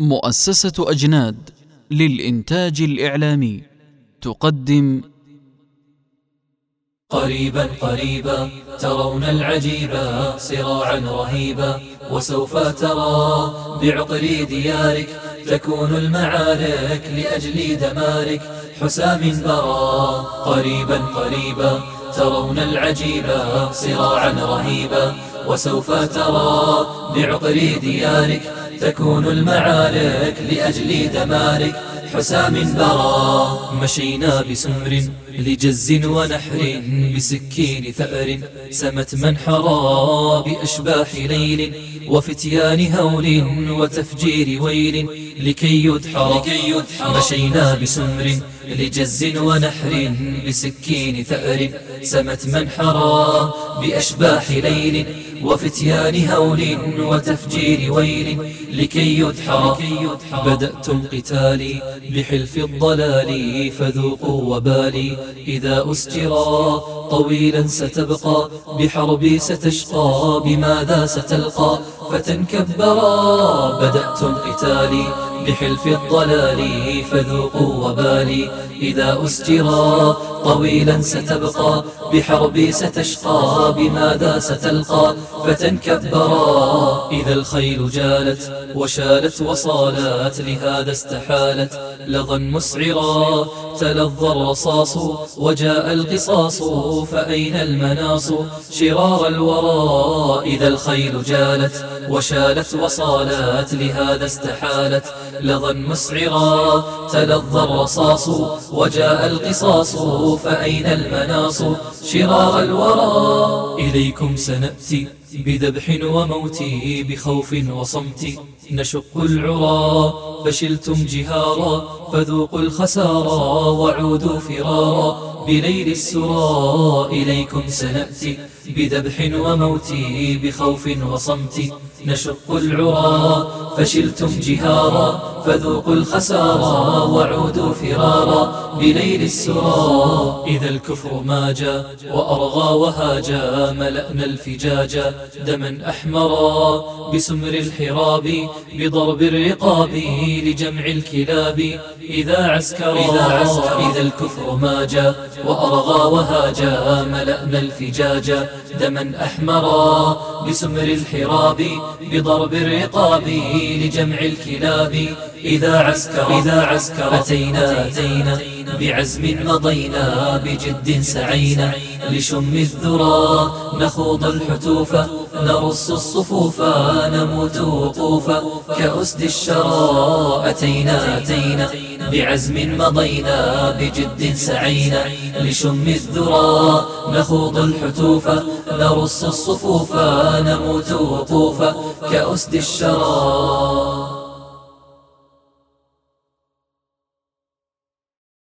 مؤسسة أجناد للإنتاج الإعلامي تقدم قريبا قريبا ترون العجيبا صراعا رهيبا، وسوف ترى بعقر ديارك تكون المعارك لأجل دمارك حسام برا. قريبا قريبا ترون العجيبا صراعا رهيبا، وسوف ترى بعقر ديارك تكون المعارك لأجل دمارك حسام برا. مشينا بسمر لجز ونحر بسكين ثأر، سمت من حرى بأشباح ليل وفتيان هول وتفجير ويل لكي يدحر. مشينا بسمر لجز ونحر بسكين ثأر، سمت من حرى بأشباح ليل وفتيان هول وتفجير ويل لكي يدحر. بدأتم قتالي بحلف الضلال فذوقوا وبالي، إذا أسجرا طويلا ستبقى بحربي ستشقى، بماذا ستلقى فتنكبرا. بدأتم قتالي بحلف الضلال فذوقوا وبالي، إذا أسجرا طويلا ستبقى بحربي ستشقى، بماذا ستلقى فتنكبرا. إذا الخيل جالت وشالت وصالت لهذا استحالت، لظا مسعرا تلظى الرصاص وجاء القصاص، فأين المناص شرار الورى. إذا الخيل جالت وشالت وصالت لهذا استحالت، لظا مسعرا تلظى الرصاص وجاء القصاص، فأين المناص شرار الورى. إليكم سنأتي بذبح وموت بخوف وصمت، نشق العرى فشلتم جهارا، فذوقوا الخسارى وعودوا فرارا بليل السرى. إليكم سنأتي بذبح وموت بخوف وصمت، نشق العرى فشلتم جهارا، فذوقوا الخسارى وعودوا فرارا بليل السرى. إذا الكفر ماجا وأرغى وهاجا، ملأنا الفجاجا دما أحمرا بسمر الحراب بضرب الرقاب لجمع الكلاب إذا عسكرا. إذا الكفر ماجا وأرغى وهاجا، ملأنا الفجاجا دما أحمرا بسمر الحراب بضرب الرقاب لجمع الكلاب إذا عسكر. أتينا بعزم مضينا بجد سعينا، لشم الذرى نخوض الحتوف نرص الصفوف نموت وقوفا كأسد الشرى. أتينا بعزم مضينا بجد سعينا، لشم الذرى نخوض الحتوف نرص الصفوف نموت وقوفا كأسد الشرى.